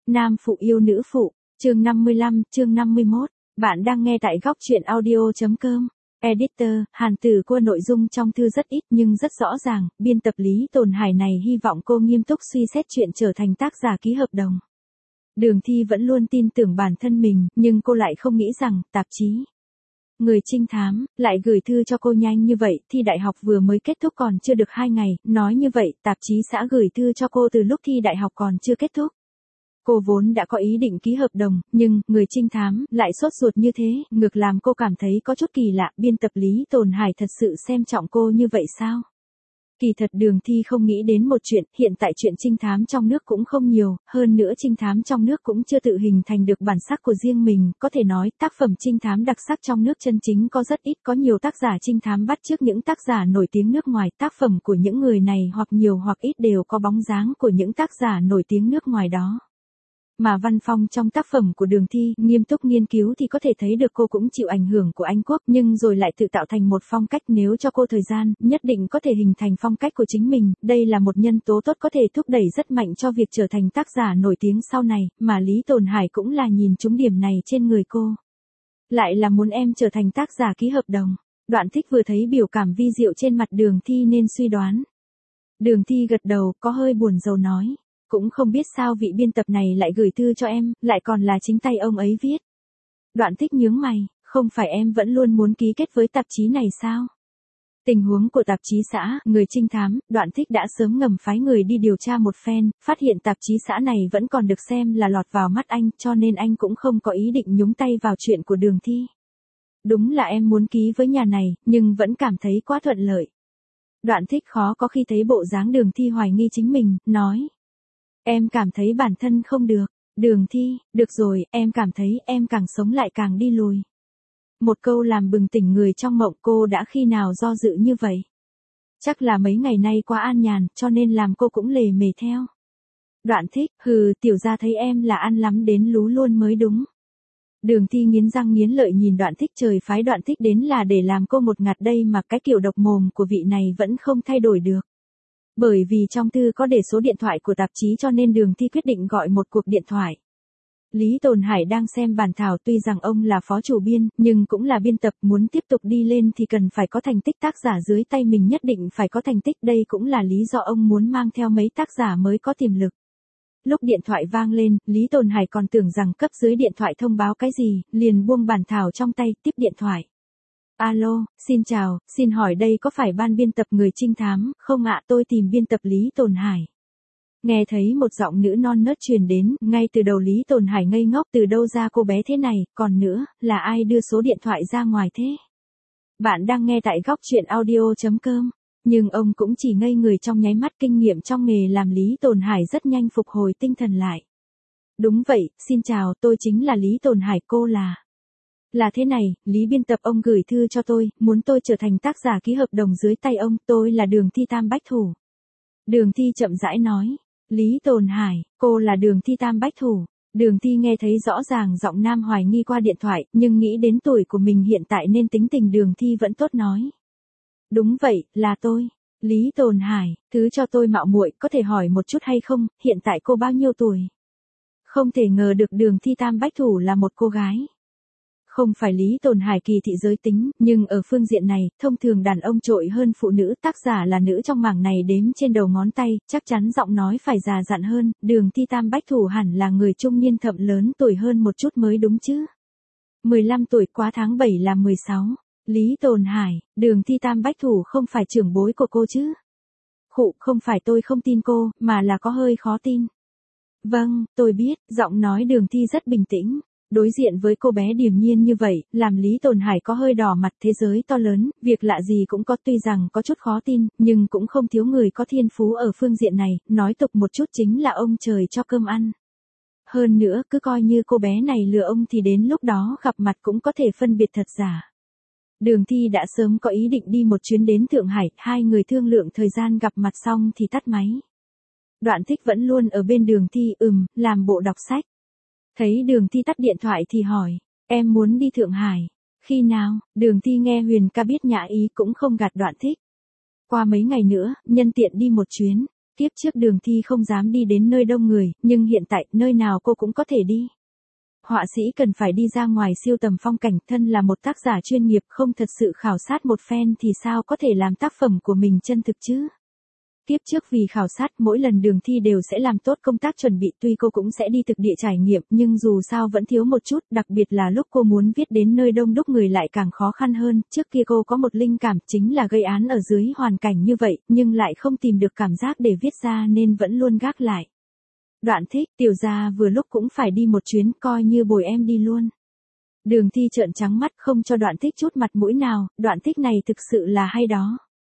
Nam phụ yêu nữ phụ, chương 55, chương 51. Bạn đang nghe tại góc truyện audio.com. Editor, Hàn Tử Cua. Nội dung trong thư rất ít nhưng rất rõ ràng, biên tập Lý Tồn Hải này hy vọng cô nghiêm túc suy xét chuyện trở thành tác giả ký hợp đồng. Đường Thi vẫn luôn tin tưởng bản thân mình, nhưng cô lại không nghĩ rằng, tạp chí Người Trinh Thám lại gửi thư cho cô nhanh như vậy. Thi đại học vừa mới kết thúc còn chưa được 2 ngày, nói như vậy, tạp chí xã gửi thư cho cô từ lúc thi đại học còn chưa kết thúc. Cô vốn đã có ý định ký hợp đồng, nhưng Người Trinh Thám lại sốt ruột như thế, ngược làm cô cảm thấy có chút kỳ lạ. Biên tập Lý Tồn Hải thật sự xem trọng cô như vậy sao? Kỳ thật Đường Thi không nghĩ đến một chuyện, hiện tại chuyện trinh thám trong nước cũng không nhiều, hơn nữa trinh thám trong nước cũng chưa tự hình thành được bản sắc của riêng mình, có thể nói tác phẩm trinh thám đặc sắc trong nước chân chính có rất ít, có nhiều tác giả trinh thám bắt chước những tác giả nổi tiếng nước ngoài, tác phẩm của những người này hoặc nhiều hoặc ít đều có bóng dáng của những tác giả nổi tiếng nước ngoài đó. Mà văn phong trong tác phẩm của Đường Thi, nghiêm túc nghiên cứu thì có thể thấy được cô cũng chịu ảnh hưởng của Anh Quốc, nhưng rồi lại tự tạo thành một phong cách. Nếu cho cô thời gian, nhất định có thể hình thành phong cách của chính mình. Đây là một nhân tố tốt có thể thúc đẩy rất mạnh cho việc trở thành tác giả nổi tiếng sau này, mà Lý Tồn Hải cũng là nhìn trúng điểm này trên người cô. Lại là muốn em trở thành tác giả ký hợp đồng. Đoạn Thích vừa thấy biểu cảm vi diệu trên mặt Đường Thi nên suy đoán. Đường Thi gật đầu, có hơi buồn rầu nói. Cũng không biết sao vị biên tập này lại gửi thư cho em, lại còn là chính tay ông ấy viết. Đoạn Thích nhướng mày, không phải em vẫn luôn muốn ký kết với tạp chí này sao? Tình huống của tạp chí xã, Người Trinh Thám, Đoạn Thích đã sớm ngầm phái người đi điều tra một phen, phát hiện tạp chí xã này vẫn còn được xem là lọt vào mắt anh, cho nên anh cũng không có ý định nhúng tay vào chuyện của Đường Thi. Đúng là em muốn ký với nhà này, nhưng vẫn cảm thấy quá thuận lợi. Đoạn Thích khó có khi thấy bộ dáng Đường Thi hoài nghi chính mình, nói. Em cảm thấy bản thân không được. Đường Thi, được rồi, em cảm thấy em càng sống lại càng đi lùi. Một câu làm bừng tỉnh người trong mộng. Cô đã khi nào do dự như vậy? Chắc là mấy ngày nay quá an nhàn, cho nên làm cô cũng lề mề theo. Đoạn Thích, tiểu gia thấy em là ăn lắm đến lú luôn mới đúng. Đường Thi nghiến răng nghiến lợi nhìn Đoạn Thích. Trời phái Đoạn Thích đến là để làm cô một ngạt đây mà cái kiểu độc mồm của vị này vẫn không thay đổi được. Bởi vì trong thư có để số điện thoại của tạp chí cho nên Đường Thi quyết định gọi một cuộc điện thoại. Lý Tồn Hải đang xem bản thảo, tuy rằng ông là phó chủ biên, nhưng cũng là biên tập, muốn tiếp tục đi lên thì cần phải có thành tích, tác giả dưới tay mình nhất định phải có thành tích, đây cũng là lý do ông muốn mang theo mấy tác giả mới có tiềm lực. Lúc điện thoại vang lên, Lý Tồn Hải còn tưởng rằng cấp dưới điện thoại thông báo cái gì, liền buông bản thảo trong tay, tiếp điện thoại. Alo, xin chào, xin hỏi đây có phải ban biên tập Người Trinh Thám không ạ? Tôi tìm biên tập Lý Tồn Hải. Nghe thấy một giọng nữ non nớt truyền đến, ngay từ đầu Lý Tồn Hải ngây ngốc, từ đâu ra cô bé thế này, còn nữa, là ai đưa số điện thoại ra ngoài thế? Bạn đang nghe tại góc truyện audio.com. Nhưng ông cũng chỉ ngây người trong nháy mắt, kinh nghiệm trong nghề làm Lý Tồn Hải rất nhanh phục hồi tinh thần lại. Đúng vậy, xin chào, tôi chính là Lý Tồn Hải, cô là... Là thế này, Lý biên tập ông gửi thư cho tôi, muốn tôi trở thành tác giả ký hợp đồng dưới tay ông, tôi là Đường Thi Tam Bách Thủ. Đường Thi chậm rãi nói, Lý Tồn Hải, cô là Đường Thi Tam Bách Thủ. Đường Thi nghe thấy rõ ràng giọng nam hoài nghi qua điện thoại, nhưng nghĩ đến tuổi của mình hiện tại nên tính tình Đường Thi vẫn tốt nói. Đúng vậy, là tôi. Lý Tồn Hải, thứ cho tôi mạo muội, có thể hỏi một chút hay không, hiện tại cô bao nhiêu tuổi? Không thể ngờ được Đường Thi Tam Bách Thủ là một cô gái. Không phải Lý Tồn Hải kỳ thị giới tính, nhưng ở phương diện này, thông thường đàn ông trội hơn phụ nữ, tác giả là nữ trong mảng này đếm trên đầu ngón tay, chắc chắn giọng nói phải già dặn hơn, Đường Thi Tam Bách Thủ hẳn là người trung niên thậm lớn tuổi hơn một chút mới đúng chứ. 15 tuổi quá tháng 7 là 16. Lý Tồn Hải, Đường Thi Tam Bách Thủ không phải trưởng bối của cô chứ? Khụ, không phải tôi không tin cô, mà là có hơi khó tin. Vâng, tôi biết, giọng nói Đường Thi rất bình tĩnh. Đối diện với cô bé điềm nhiên như vậy, làm Lý Tồn Hải có hơi đỏ mặt. Thế giới to lớn, việc lạ gì cũng có, tuy rằng có chút khó tin, nhưng cũng không thiếu người có thiên phú ở phương diện này, nói tục một chút chính là ông trời cho cơm ăn. Hơn nữa, cứ coi như cô bé này lừa ông thì đến lúc đó gặp mặt cũng có thể phân biệt thật giả. Đường Thi đã sớm có ý định đi một chuyến đến Thượng Hải, hai người thương lượng thời gian gặp mặt xong thì tắt máy. Đoạn Thích vẫn luôn ở bên Đường Thi, làm bộ đọc sách. Thấy Đường Thi tắt điện thoại thì hỏi, em muốn đi Thượng Hải, khi nào? Đường Thi nghe Huyền ca biết nhã ý cũng không gạt Đoạn Thích. Qua mấy ngày nữa, nhân tiện đi một chuyến. Kiếp trước Đường Thi không dám đi đến nơi đông người, nhưng hiện tại, nơi nào cô cũng có thể đi. Họa sĩ cần phải đi ra ngoài siêu tầm phong cảnh, thân là một tác giả chuyên nghiệp không thật sự khảo sát một phen thì sao có thể làm tác phẩm của mình chân thực chứ? Kiếp trước vì khảo sát mỗi lần Đường Thi đều sẽ làm tốt công tác chuẩn bị, tuy cô cũng sẽ đi thực địa trải nghiệm nhưng dù sao vẫn thiếu một chút, đặc biệt là lúc cô muốn viết đến nơi đông đúc người lại càng khó khăn hơn. Trước kia cô có một linh cảm chính là gây án ở dưới hoàn cảnh như vậy, nhưng lại không tìm được cảm giác để viết ra nên vẫn luôn gác lại. Đoạn Thích, tiểu gia vừa lúc cũng phải đi một chuyến, coi như bồi em đi luôn. Đường Thi trợn trắng mắt không cho Đoạn Thích chút mặt mũi nào, Đoạn Thích này thực sự là hay đó.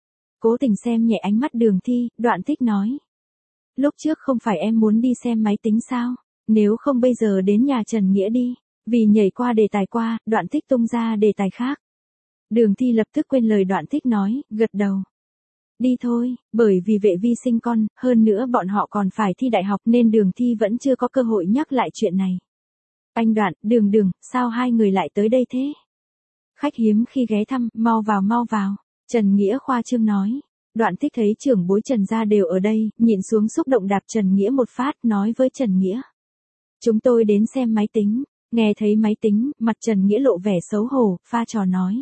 Cố tình xem nhẹ ánh mắt Đường Thi, Đoạn Thích nói. Lúc trước không phải em muốn đi xem máy tính sao? Nếu không bây giờ đến nhà Trần Nghĩa đi. Vì nhảy qua đề tài qua, Đoạn Thích tung ra đề tài khác. Đường Thi lập tức quên lời Đoạn Thích nói, gật đầu. Đi thôi, bởi vì vệ vi sinh con, hơn nữa bọn họ còn phải thi đại học nên Đường Thi vẫn chưa có cơ hội nhắc lại chuyện này. Anh Đoạn, Đường, sao hai người lại tới đây thế? Khách hiếm khi ghé thăm, mau vào. Trần Nghĩa khoa trương nói. Đoạn Thích thấy trưởng bối Trần gia đều ở đây, nhịn xuống xúc động đạp Trần Nghĩa một phát, nói với Trần Nghĩa. Chúng tôi đến xem máy tính. Nghe thấy máy tính, mặt Trần Nghĩa lộ vẻ xấu hổ, pha trò nói.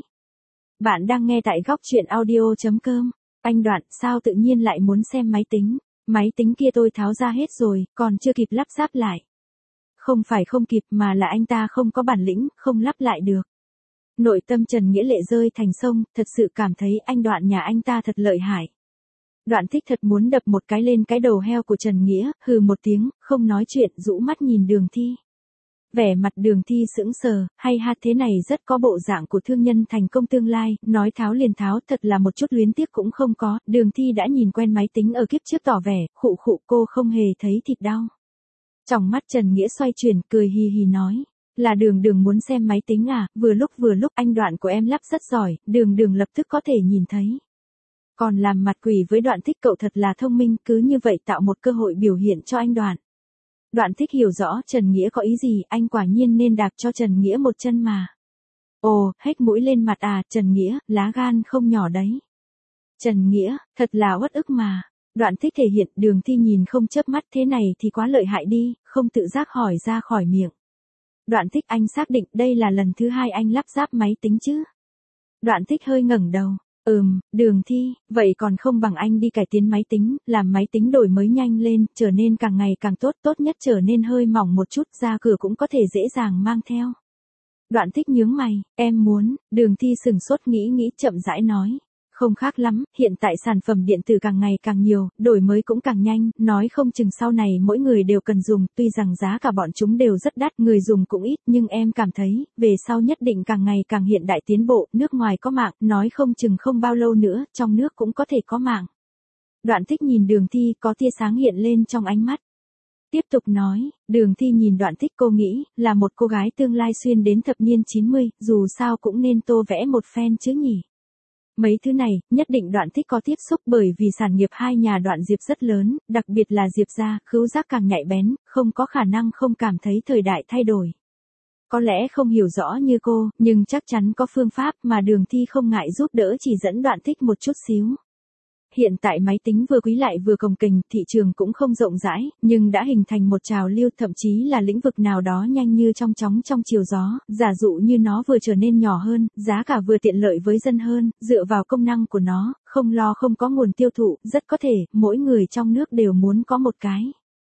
Bạn đang nghe tại góc truyện audio.com. Anh Đoạn, sao tự nhiên lại muốn xem máy tính? Máy tính kia tôi tháo ra hết rồi, còn chưa kịp lắp ráp lại. Không phải không kịp mà là anh ta không có bản lĩnh, không lắp lại được. Nội tâm Trần Nghĩa lệ rơi thành sông, thật sự cảm thấy anh Đoạn nhà anh ta thật lợi hại. Đoạn Thích thật muốn đập một cái lên cái đầu heo của Trần Nghĩa, hừ một tiếng, không nói chuyện, rũ mắt nhìn Đường Thi. Vẻ mặt Đường Thi sững sờ, hay ha, thế này rất có bộ dạng của thương nhân thành công tương lai, nói tháo liền tháo, thật là một chút luyến tiếc cũng không có. Đường Thi đã nhìn quen máy tính ở kiếp trước tỏ vẻ, khụ cô không hề thấy thịt đau. Trong mắt Trần Nghĩa xoay chuyển, cười hì hì nói. Là Đường muốn xem máy tính à, vừa lúc anh Đoạn của em lắp rất giỏi, Đường lập tức có thể nhìn thấy. Còn làm mặt quỷ với Đoạn Thích, cậu thật là thông minh, cứ như vậy tạo một cơ hội biểu hiện cho anh Đoạn. Đoạn Thích hiểu rõ Trần Nghĩa có ý gì, anh quả nhiên nên đạp cho Trần Nghĩa một chân mà. Ồ, hết mũi lên mặt à, Trần Nghĩa, lá gan không nhỏ đấy. Trần Nghĩa, thật là uất ức mà. Đoạn Thích thể hiện, Đường Thi nhìn không chớp mắt, thế này thì quá lợi hại đi, không tự giác hỏi ra khỏi miệng. Đoạn Thích, anh xác định đây là lần thứ hai anh lắp ráp máy tính chứ? Đoạn Thích hơi ngẩng đầu. Đường Thi, vậy còn không bằng anh đi cải tiến máy tính, làm máy tính đổi mới nhanh lên, trở nên càng ngày càng tốt, tốt nhất trở nên hơi mỏng một chút, ra cửa cũng có thể dễ dàng mang theo. Đoạn Thích nhướng mày, em muốn. Đường Thi sừng sốt nghĩ chậm rãi nói. Không khác lắm, hiện tại sản phẩm điện tử càng ngày càng nhiều, đổi mới cũng càng nhanh, nói không chừng sau này mỗi người đều cần dùng, tuy rằng giá cả bọn chúng đều rất đắt, người dùng cũng ít, nhưng em cảm thấy, về sau nhất định càng ngày càng hiện đại tiến bộ, nước ngoài có mạng, nói không chừng không bao lâu nữa, trong nước cũng có thể có mạng. Đoạn Thích nhìn Đường Thi, có tia sáng hiện lên trong ánh mắt. Tiếp tục nói, Đường Thi nhìn Đoạn Thích, cô nghĩ, là một cô gái tương lai xuyên đến thập niên 90, dù sao cũng nên tô vẽ một phen chứ nhỉ. Mấy thứ này, nhất định Đoạn Thích có tiếp xúc bởi vì sản nghiệp hai nhà Đoạn Diệp rất lớn, đặc biệt là Diệp gia, khứu giác càng nhạy bén, không có khả năng không cảm thấy thời đại thay đổi. Có lẽ không hiểu rõ như cô, nhưng chắc chắn có phương pháp mà Đường Thi không ngại giúp đỡ chỉ dẫn Đoạn Thích một chút xíu. Hiện tại máy tính vừa quý lại vừa cồng kềnh, thị trường cũng không rộng rãi, nhưng đã hình thành một trào lưu, thậm chí là lĩnh vực nào đó nhanh như trong chóng trong chiều gió, giả dụ như nó vừa trở nên nhỏ hơn, giá cả vừa tiện lợi với dân hơn, dựa vào công năng của nó, không lo không có nguồn tiêu thụ, rất có thể, mỗi người trong nước đều muốn có một cái.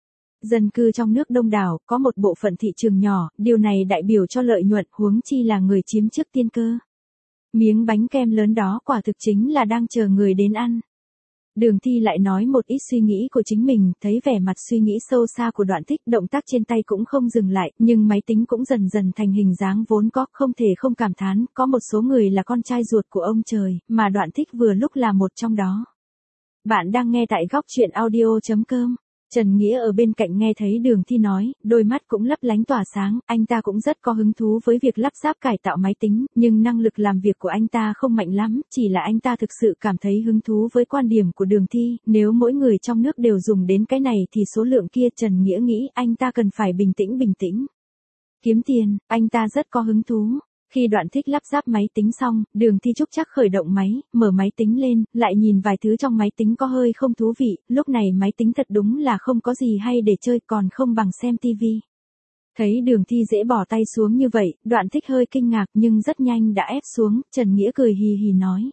Dân cư trong nước đông đảo, có một bộ phận thị trường nhỏ, điều này đại biểu cho lợi nhuận, huống chi là người chiếm trước tiên cơ. Miếng bánh kem lớn đó quả thực chính là đang chờ người đến ăn. Đường Thi lại nói một ít suy nghĩ của chính mình, thấy vẻ mặt suy nghĩ sâu xa của Đoạn Thích, động tác trên tay cũng không dừng lại, nhưng máy tính cũng dần dần thành hình dáng vốn có, không thể không cảm thán, có một số người là con trai ruột của ông trời, mà Đoạn Thích vừa lúc là một trong đó. Bạn đang nghe tại góc truyện audio.com. Trần Nghĩa ở bên cạnh nghe thấy Đường Thi nói, đôi mắt cũng lấp lánh tỏa sáng, anh ta cũng rất có hứng thú với việc lắp ráp cải tạo máy tính, nhưng năng lực làm việc của anh ta không mạnh lắm, chỉ là anh ta thực sự cảm thấy hứng thú với quan điểm của Đường Thi, nếu mỗi người trong nước đều dùng đến cái này thì số lượng kia, Trần Nghĩa nghĩ anh ta cần phải bình tĩnh. Kiếm tiền, anh ta rất có hứng thú. Khi Đoạn Thích lắp ráp máy tính xong, Đường Thi Trúc chắc khởi động máy, mở máy tính lên, lại nhìn vài thứ trong máy tính có hơi không thú vị, lúc này máy tính thật đúng là không có gì hay để chơi còn không bằng xem tivi. Thấy Đường Thi dễ bỏ tay xuống như vậy, Đoạn Thích hơi kinh ngạc nhưng rất nhanh đã ép xuống, Trần Nghĩa cười hì hì nói.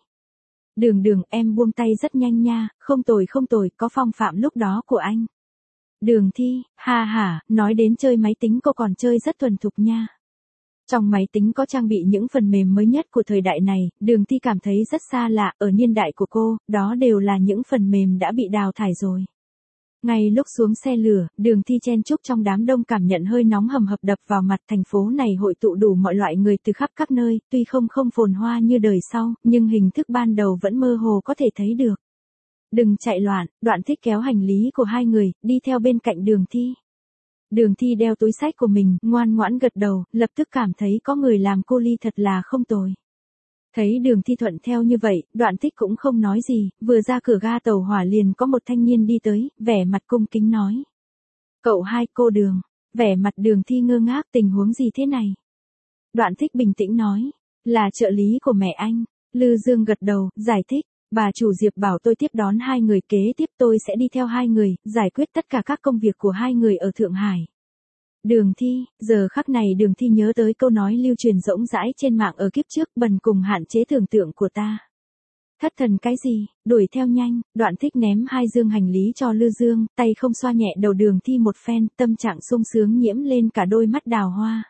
Đường em buông tay rất nhanh nha, không tồi, có phong phạm lúc đó của anh. Đường Thi, ha ha, nói đến chơi máy tính cô còn chơi rất thuần thục nha. Trong máy tính có trang bị những phần mềm mới nhất của thời đại này, Đường Thi cảm thấy rất xa lạ, ở niên đại của cô, đó đều là những phần mềm đã bị đào thải rồi. Ngay lúc xuống xe lửa, Đường Thi chen chúc trong đám đông cảm nhận hơi nóng hầm hập đập vào mặt. Thành phố này hội tụ đủ mọi loại người từ khắp các nơi, tuy không phồn hoa như đời sau, nhưng hình thức ban đầu vẫn mơ hồ có thể thấy được. Đừng chạy loạn, Đoạn Thích kéo hành lý của hai người, đi theo bên cạnh Đường Thi. Đường Thi đeo túi xách của mình, ngoan ngoãn gật đầu, lập tức cảm thấy có người làm cô ly thật là không tồi. Thấy Đường Thi thuận theo như vậy, Đoạn Thích cũng không nói gì, vừa ra cửa ga tàu hỏa liền có một thanh niên đi tới, vẻ mặt cung kính nói. Cậu hai, cô Đường. Vẻ mặt Đường Thi ngơ ngác, tình huống gì thế này? Đoạn Thích bình tĩnh nói. Là trợ lý của mẹ anh. Lư Dương gật đầu, giải thích. Bà chủ Diệp bảo tôi tiếp đón hai người, kế tiếp tôi sẽ đi theo hai người, giải quyết tất cả các công việc của hai người ở Thượng Hải. Đường Thi, giờ khắc này Đường Thi nhớ tới câu nói lưu truyền rỗng rãi trên mạng ở kiếp trước, bần cùng hạn chế tưởng tượng của ta. Thất thần cái gì, đuổi theo nhanh. Đoạn Thích ném hai dương hành lý cho Lư Dương, tay không xoa nhẹ đầu Đường Thi một phen, tâm trạng sung sướng nhiễm lên cả đôi mắt đào hoa.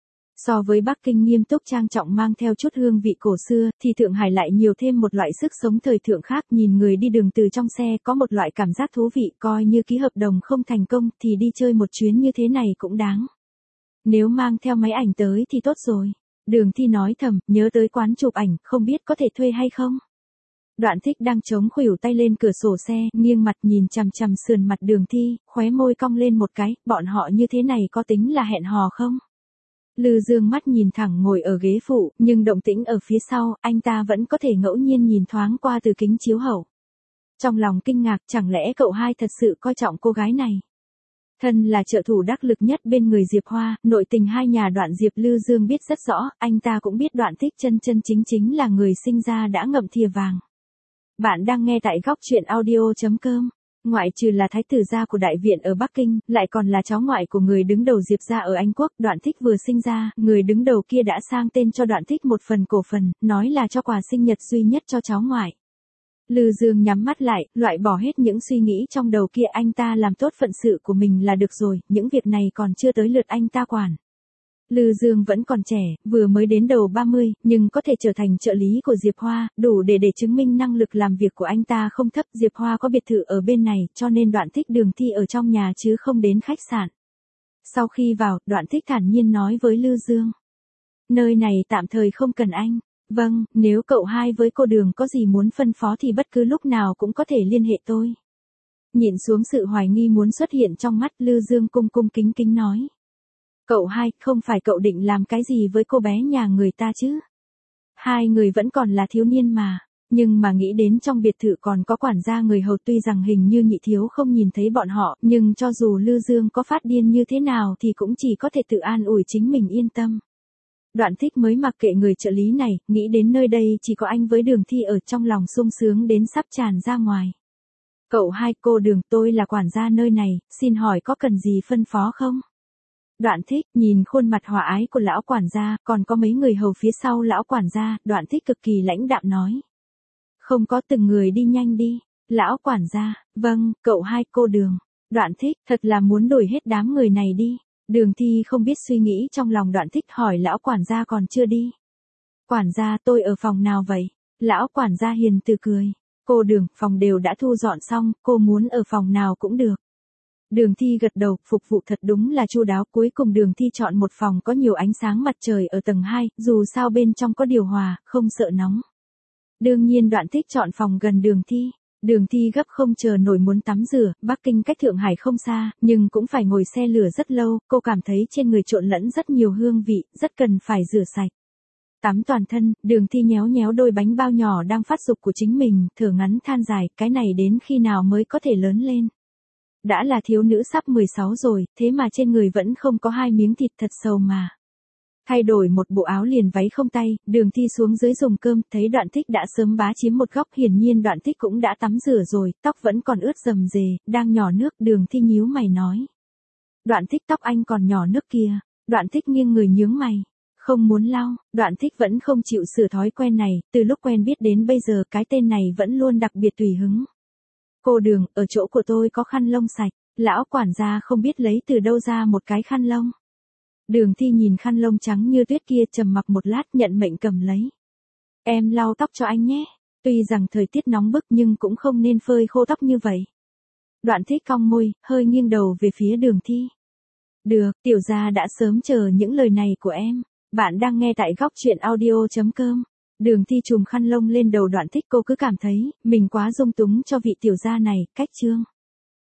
So với Bắc Kinh nghiêm túc trang trọng mang theo chút hương vị cổ xưa, thì Thượng Hải lại nhiều thêm một loại sức sống thời thượng khác. Nhìn người đi đường từ trong xe có một loại cảm giác thú vị, coi như ký hợp đồng không thành công thì đi chơi một chuyến như thế này cũng đáng. Nếu mang theo máy ảnh tới thì tốt rồi. Đường Thi nói thầm, nhớ tới quán chụp ảnh, không biết có thể thuê hay không. Đoạn Thích đang chống khuỷu tay lên cửa sổ xe, nghiêng mặt nhìn chằm chằm sườn mặt Đường Thi, khóe môi cong lên một cái, bọn họ như thế này có tính là hẹn hò không? Lư Dương mắt nhìn thẳng ngồi ở ghế phụ, nhưng động tĩnh ở phía sau, anh ta vẫn có thể ngẫu nhiên nhìn thoáng qua từ kính chiếu hậu. Trong lòng kinh ngạc, chẳng lẽ cậu hai thật sự coi trọng cô gái này? Thân là trợ thủ đắc lực nhất bên người Diệp Hoa, nội tình hai nhà Đoạn Diệp Lư Dương biết rất rõ, anh ta cũng biết Đoạn Thích chân chính là người sinh ra đã ngậm thìa vàng. Bạn đang nghe tại góc truyện audio.com. Ngoại trừ là thái tử gia của đại viện ở Bắc Kinh, lại còn là cháu ngoại của người đứng đầu Diệp gia ở Anh Quốc. Đoạn Thích vừa sinh ra, người đứng đầu kia đã sang tên cho Đoạn Thích một phần cổ phần, nói là cho quà sinh nhật duy nhất cho cháu ngoại. Lư Dương nhắm mắt lại, loại bỏ hết những suy nghĩ trong đầu kia, anh ta làm tốt phận sự của mình là được rồi, những việc này còn chưa tới lượt anh ta quản. Lư Dương vẫn còn trẻ, vừa mới đến đầu 30, nhưng có thể trở thành trợ lý của Diệp Hoa, đủ để chứng minh năng lực làm việc của anh ta không thấp. Diệp Hoa có biệt thự ở bên này, cho nên Đoạn Thích Đường Thi ở trong nhà chứ không đến khách sạn. Sau khi vào, Đoạn Thích thản nhiên nói với Lư Dương. Nơi này tạm thời không cần anh. Vâng, nếu cậu hai với cô Đường có gì muốn phân phó thì bất cứ lúc nào cũng có thể liên hệ tôi. Nhịn xuống sự hoài nghi muốn xuất hiện trong mắt, Lư Dương cung kính nói. Cậu hai, không phải cậu định làm cái gì với cô bé nhà người ta chứ? Hai người vẫn còn là thiếu niên mà. Nhưng mà nghĩ đến trong biệt thự còn có quản gia người hầu, tuy rằng hình như Nhị thiếu không nhìn thấy bọn họ, nhưng cho dù Lư Dương có phát điên như thế nào thì cũng chỉ có thể tự an ủi chính mình yên tâm. Đoạn Thích mới mặc kệ người trợ lý này, nghĩ đến nơi đây chỉ có anh với Đường Thi ở, trong lòng sung sướng đến sắp tràn ra ngoài. Cậu hai, cô Đường, tôi là quản gia nơi này, xin hỏi có cần gì phân phó không? Đoạn Thích nhìn khuôn mặt hòa ái của lão quản gia, còn có mấy người hầu phía sau lão quản gia, Đoạn Thích cực kỳ lãnh đạm nói. Không có, từng người đi nhanh đi. Lão quản gia, vâng, cậu hai, cô Đường. Đoạn Thích, thật là muốn đuổi hết đám người này đi. Đường Thi không biết suy nghĩ trong lòng Đoạn Thích, hỏi lão quản gia còn chưa đi. Quản gia, tôi ở phòng nào vậy? Lão quản gia hiền từ cười. Cô Đường, phòng đều đã thu dọn xong, cô muốn ở phòng nào cũng được. Đường Thi gật đầu, phục vụ thật đúng là chu đáo. Cuối cùng Đường Thi chọn một phòng có nhiều ánh sáng mặt trời ở tầng 2, dù sao bên trong có điều hòa, không sợ nóng. Đương nhiên Đoạn Thích chọn phòng gần Đường Thi. Đường Thi gấp không chờ nổi muốn tắm rửa, Bắc Kinh cách Thượng Hải không xa, nhưng cũng phải ngồi xe lửa rất lâu, cô cảm thấy trên người trộn lẫn rất nhiều hương vị, rất cần phải rửa sạch. Tắm toàn thân, Đường Thi nhéo đôi bánh bao nhỏ đang phát dục của chính mình, thở ngắn than dài, cái này đến khi nào mới có thể lớn lên. Đã là thiếu nữ sắp 16 rồi, thế mà trên người vẫn không có hai miếng thịt, thật sầu mà. Thay đổi một bộ áo liền váy không tay, Đường Thi xuống dưới dùng cơm, thấy Đoạn Thích đã sớm bá chiếm một góc, hiển nhiên Đoạn Thích cũng đã tắm rửa rồi, tóc vẫn còn ướt rầm rề, đang nhỏ nước, Đường Thi nhíu mày nói. Đoạn Thích, tóc anh còn nhỏ nước kìa. Đoạn Thích nghiêng người nhướng mày. Không muốn lau, Đoạn Thích vẫn không chịu sửa thói quen này, từ lúc quen biết đến bây giờ cái tên này vẫn luôn đặc biệt tùy hứng. Cô Đường, ở chỗ của tôi có khăn lông sạch, lão quản gia không biết lấy từ đâu ra một cái khăn lông. Đường Thi nhìn khăn lông trắng như tuyết kia, trầm mặc một lát, nhận mệnh cầm lấy. Em lau tóc cho anh nhé, tuy rằng thời tiết nóng bức nhưng cũng không nên phơi khô tóc như vậy. Đoạn Thích cong môi, hơi nghiêng đầu về phía Đường Thi. Được, tiểu gia đã sớm chờ những lời này của em. Bạn đang nghe tại góc truyện audio.com. Đường Thi chùm khăn lông lên đầu Đoạn Thích, cô cứ cảm thấy mình quá dung túng cho vị tiểu gia này, cách trương.